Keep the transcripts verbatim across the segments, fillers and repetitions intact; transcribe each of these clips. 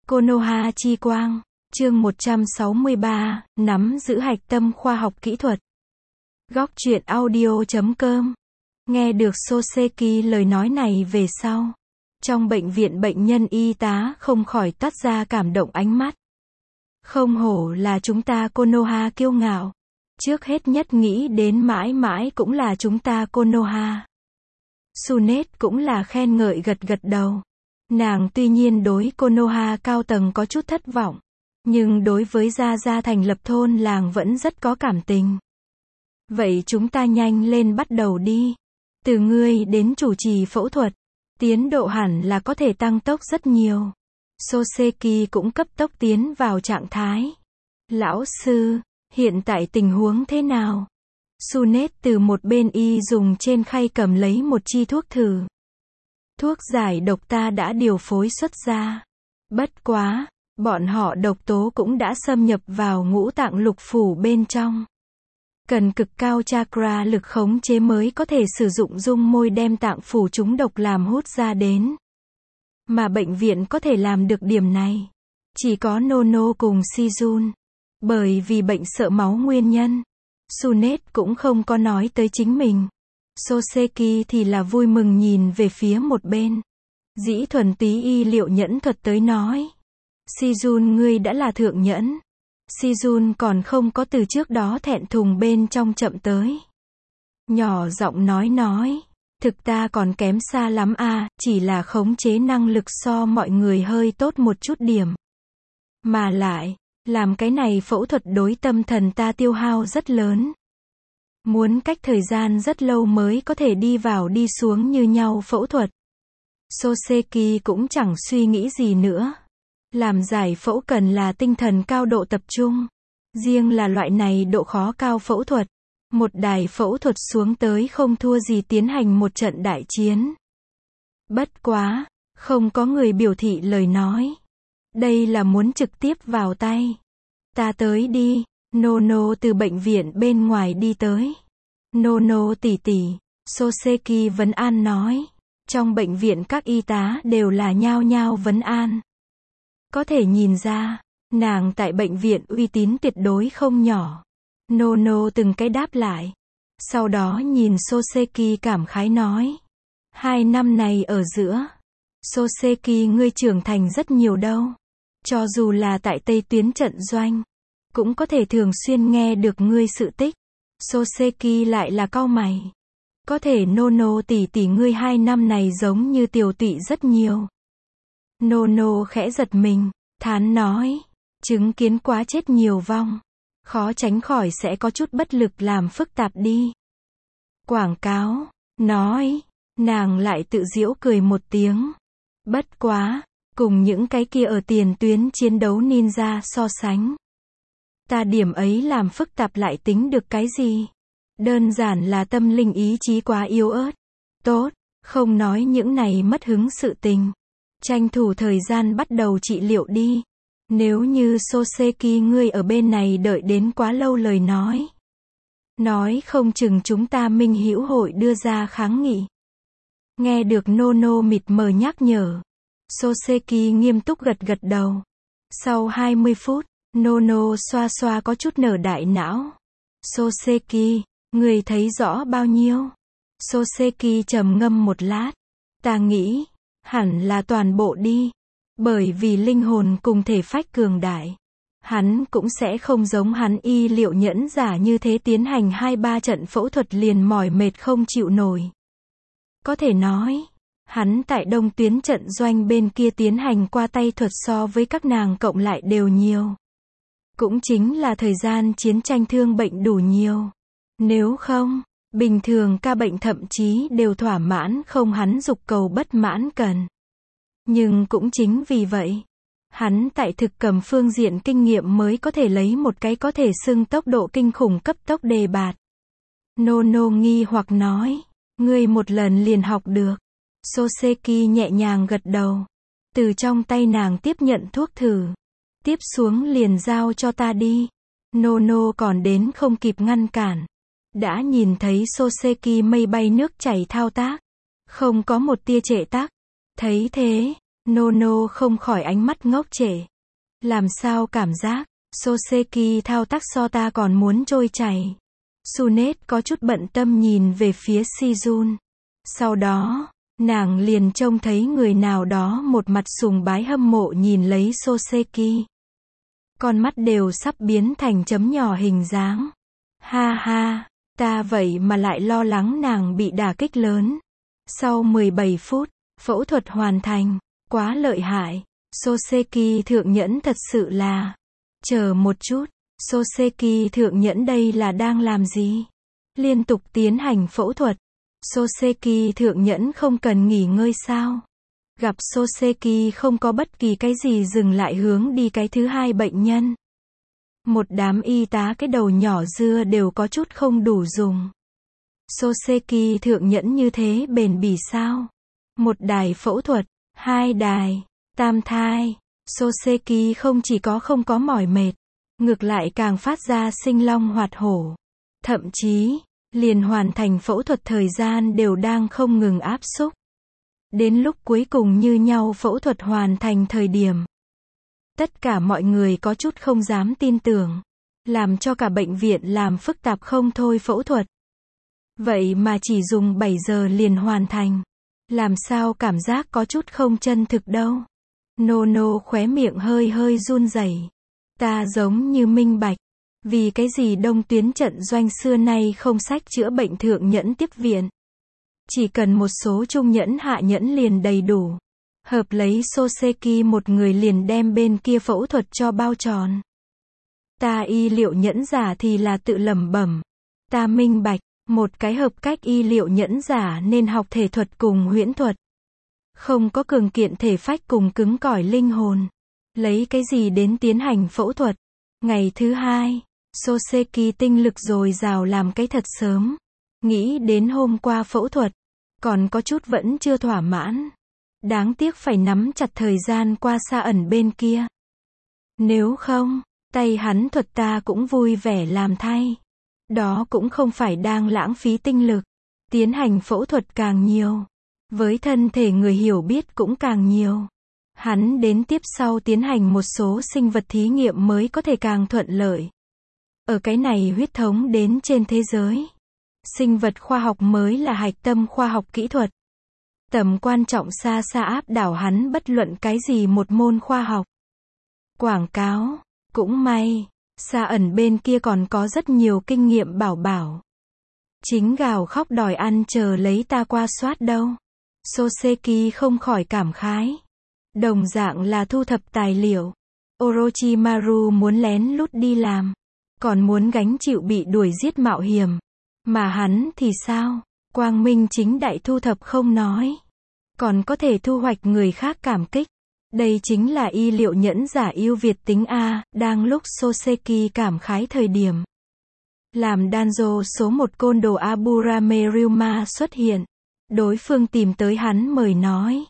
Konoha chi quang, chương một trăm sáu mươi ba, nắm giữ hạch tâm khoa học kỹ thuật. Góc truyện audio chấm com. Nghe được Soseki lời nói này về sau, trong bệnh viện bệnh nhân y tá không khỏi toát ra cảm động ánh mắt. Không hổ là chúng ta Konoha kiêu ngạo. Trước hết nhất nghĩ đến mãi mãi cũng là chúng ta Konoha. Tsunade cũng là khen ngợi gật gật đầu. Nàng tuy nhiên đối Konoha cao tầng có chút thất vọng, nhưng đối với gia gia thành lập thôn làng vẫn rất có cảm tình. Vậy chúng ta nhanh lên bắt đầu đi. Từ ngươi đến chủ trì phẫu thuật, tiến độ hẳn là có thể tăng tốc rất nhiều. Soseki cũng cấp tốc tiến vào trạng thái. Lão sư, hiện tại tình huống thế nào? Tsunade từ một bên y dùng trên khay cầm lấy một chi thuốc thử. Thuốc giải độc ta đã điều phối xuất ra. Bất quá, bọn họ độc tố cũng đã xâm nhập vào ngũ tạng lục phủ bên trong. Cần cực cao chakra lực khống chế mới có thể sử dụng dung môi đem tạng phủ chúng độc làm hút ra đến. Mà bệnh viện có thể làm được điểm này, chỉ có Nono cùng Shizun. Bởi vì bệnh sợ máu nguyên nhân, Tsunade cũng không có nói tới chính mình. Soseki thì là vui mừng nhìn về phía một bên. Dĩ thuần túy y liệu nhẫn thuật tới nói. Shizun ngươi đã là thượng nhẫn. Shizun còn không có từ trước đó thẹn thùng bên trong chậm tới. Nhỏ giọng nói nói. Thực ta còn kém xa lắm à, chỉ là khống chế năng lực so mọi người hơi tốt một chút điểm. Mà lại, làm cái này phẫu thuật đối tâm thần ta tiêu hao rất lớn. Muốn cách thời gian rất lâu mới có thể đi vào đi xuống như nhau phẫu thuật. Soseki cũng chẳng suy nghĩ gì nữa. Làm giải phẫu cần là tinh thần cao độ tập trung. Riêng là loại này độ khó cao phẫu thuật. Một đài phẫu thuật xuống tới không thua gì tiến hành một trận đại chiến. Bất quá, không có người biểu thị lời nói. Đây là muốn trực tiếp vào tay. Ta tới đi. Nono từ bệnh viện bên ngoài đi tới. Nono tỷ tỷ, Soseki vấn an nói. Trong bệnh viện các y tá đều là nhao nhao vấn an. Có thể nhìn ra, nàng tại bệnh viện uy tín tuyệt đối không nhỏ. Nono từng cái đáp lại. Sau đó nhìn Soseki cảm khái nói. Hai năm này ở giữa, Soseki ngươi trưởng thành rất nhiều đâu. Cho dù là tại Tây tuyến trận doanh, cũng có thể thường xuyên nghe được ngươi sự tích. Soseki lại là cau mày. Có thể Nono tỷ tỷ ngươi hai năm này giống như tiều tụy rất nhiều. Nono khẽ giật mình, thán nói. Chứng kiến quá chết nhiều vong. Khó tránh khỏi sẽ có chút bất lực làm phức tạp đi. Quảng cáo, nói. Nàng lại tự giễu cười một tiếng. Bất quá, cùng những cái kia ở tiền tuyến chiến đấu ninja so sánh. Ta điểm ấy làm phức tạp lại tính được cái gì? Đơn giản là tâm linh ý chí quá yếu ớt. Tốt, không nói những này mất hứng sự tình. Tranh thủ thời gian bắt đầu trị liệu đi. Nếu như Soseki ngươi ở bên này đợi đến quá lâu lời nói. Nói không chừng chúng ta minh hữu hội đưa ra kháng nghị. Nghe được Nono mịt mờ nhắc nhở. Soseki nghiêm túc gật gật đầu. Sau hai mươi phút, Nono xoa xoa có chút nở đại não. Soseki, người thấy rõ bao nhiêu? Soseki trầm ngâm một lát. Ta nghĩ, hẳn là toàn bộ đi. Bởi vì linh hồn cùng thể phách cường đại. Hắn cũng sẽ không giống hắn y liệu nhẫn giả như thế tiến hành hai ba trận phẫu thuật liền mỏi mệt không chịu nổi. Có thể nói, hắn tại đông tuyến trận doanh bên kia tiến hành qua tay thuật so với các nàng cộng lại đều nhiều. Cũng chính là thời gian chiến tranh thương bệnh đủ nhiều. Nếu không, bình thường ca bệnh thậm chí đều thỏa mãn không hắn dục cầu bất mãn cần. Nhưng cũng chính vì vậy, hắn tại thực cầm phương diện kinh nghiệm mới có thể lấy một cái có thể xưng tốc độ kinh khủng cấp tốc đề bạt. Nono nghi hoặc nói, ngươi một lần liền học được. Soseki nhẹ nhàng gật đầu. Từ trong tay nàng tiếp nhận thuốc thử. Tiếp xuống liền giao cho ta đi. Nono còn đến không kịp ngăn cản. Đã nhìn thấy Soseki mây bay nước chảy thao tác. Không có một tia trệ tác. Thấy thế, Nono không khỏi ánh mắt ngốc trệ. Làm sao cảm giác, Soseki thao tác so ta còn muốn trôi chảy. Sunet có chút bận tâm nhìn về phía Sejun. Sau đó, nàng liền trông thấy người nào đó một mặt sùng bái hâm mộ nhìn lấy Soseki. Con mắt đều sắp biến thành chấm nhỏ hình dáng. Ha ha, ta vậy mà lại lo lắng nàng bị đả kích lớn. Sau mười bảy phút, phẫu thuật hoàn thành, quá lợi hại. Soseki thượng nhẫn thật sự là. Chờ một chút, Soseki thượng nhẫn đây là đang làm gì? Liên tục tiến hành phẫu thuật. Soseki thượng nhẫn không cần nghỉ ngơi sao? Gặp Soseki không có bất kỳ cái gì dừng lại hướng đi cái thứ hai bệnh nhân. Một đám y tá cái đầu nhỏ dưa đều có chút không đủ dùng. Soseki thượng nhẫn như thế bền bỉ sao? Một đài phẫu thuật, hai đài, tam thai. Soseki không chỉ có không có mỏi mệt, ngược lại càng phát ra sinh long hoạt hổ. Thậm chí, liền hoàn thành phẫu thuật thời gian đều đang không ngừng áp xúc. Đến lúc cuối cùng như nhau phẫu thuật hoàn thành thời điểm. Tất cả mọi người có chút không dám tin tưởng. Làm cho cả bệnh viện làm phức tạp không thôi phẫu thuật. Vậy mà chỉ dùng bảy giờ liền hoàn thành. Làm sao cảm giác có chút không chân thực đâu. Nono khóe miệng hơi hơi run rẩy. Ta giống như minh bạch. Vì cái gì đông tuyến trận doanh xưa nay không sách chữa bệnh thượng nhẫn tiếp viện. Chỉ cần một số trung nhẫn hạ nhẫn liền đầy đủ. Hợp lấy Soseki một người liền đem bên kia phẫu thuật cho bao tròn. Ta y liệu nhẫn giả thì là tự lẩm bẩm. Ta minh bạch, một cái hợp cách y liệu nhẫn giả nên học thể thuật cùng huyễn thuật. Không có cường kiện thể phách cùng cứng cỏi linh hồn. Lấy cái gì đến tiến hành phẫu thuật. Ngày thứ hai, Soseki tinh lực dồi dào làm cái thật sớm. Nghĩ đến hôm qua phẫu thuật, còn có chút vẫn chưa thỏa mãn. Đáng tiếc phải nắm chặt thời gian qua xa ẩn bên kia. Nếu không, tay hắn thuật ta cũng vui vẻ làm thay. Đó cũng không phải đang lãng phí tinh lực. Tiến hành phẫu thuật càng nhiều. Với thân thể người hiểu biết cũng càng nhiều. Hắn đến tiếp sau tiến hành một số sinh vật thí nghiệm mới có thể càng thuận lợi. Ở cái này huyết thống đến trên thế giới. Sinh vật khoa học mới là hạch tâm khoa học kỹ thuật. Tầm quan trọng xa xa áp đảo hắn bất luận cái gì một môn khoa học. Quảng cáo, cũng may, xa ẩn bên kia còn có rất nhiều kinh nghiệm bảo bảo. Chính gào khóc đòi ăn chờ lấy ta qua soát đâu. Soseki không khỏi cảm khái. Đồng dạng là thu thập tài liệu. Orochimaru muốn lén lút đi làm. Còn muốn gánh chịu bị đuổi giết mạo hiểm. Mà hắn thì sao? Quang minh chính đại thu thập không nói. Còn có thể thu hoạch người khác cảm kích. Đây chính là y liệu nhẫn giả yêu Việt tính A. Đang lúc Soseki cảm khái thời điểm. Làm Danzo số một côn đồ Aburame Ryuma xuất hiện. Đối phương tìm tới hắn mời nói.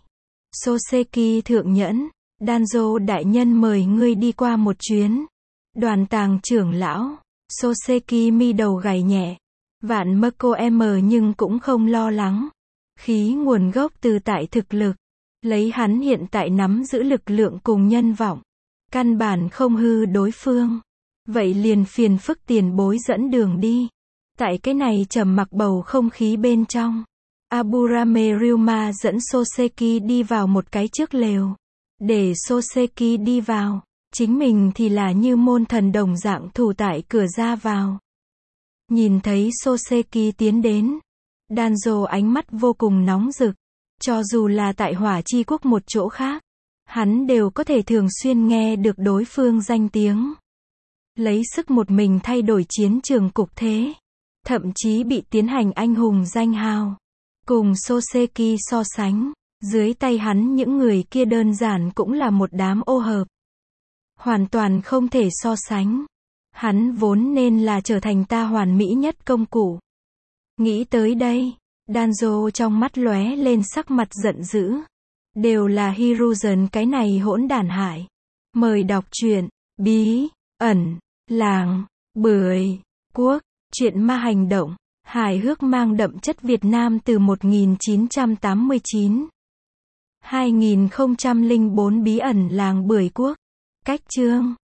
Soseki thượng nhẫn, Danzo đại nhân mời ngươi đi qua một chuyến. Đoàn tàng trưởng lão, Soseki mi đầu gảy nhẹ. Vạn mơ cô em nhưng cũng không lo lắng. Khí nguồn gốc từ tại thực lực. Lấy hắn hiện tại nắm giữ lực lượng cùng nhân vọng. Căn bản không hư đối phương. Vậy liền phiền phức tiền bối dẫn đường đi. Tại cái này trầm mặc bầu không khí bên trong. Aburame Ryuma dẫn Soseki đi vào một cái trước lều. Để Soseki đi vào. Chính mình thì là như môn thần đồng dạng thủ tại cửa ra vào. Nhìn thấy Soseki tiến đến. Danzo ánh mắt vô cùng nóng rực. Cho dù là tại Hỏa Chi Quốc một chỗ khác. Hắn đều có thể thường xuyên nghe được đối phương danh tiếng. Lấy sức một mình thay đổi chiến trường cục thế. Thậm chí bị tiến hành anh hùng danh hào. Cùng Soseki so sánh. Dưới tay hắn những người kia đơn giản cũng là một đám ô hợp. Hoàn toàn không thể so sánh. Hắn vốn nên là trở thành ta hoàn mỹ nhất công cụ. Nghĩ tới đây, Danzo trong mắt lóe lên sắc mặt giận dữ. Đều là Hiruzen cái này hỗn đản hại. Mời đọc truyện, bí, ẩn, làng, bưởi, quốc, truyện ma hành động, hài hước mang đậm chất Việt Nam từ một nghìn chín trăm tám mươi chín. hai nghìn không trăm lẻ bốn Bí ẩn làng Bưởi Quốc. Cách chương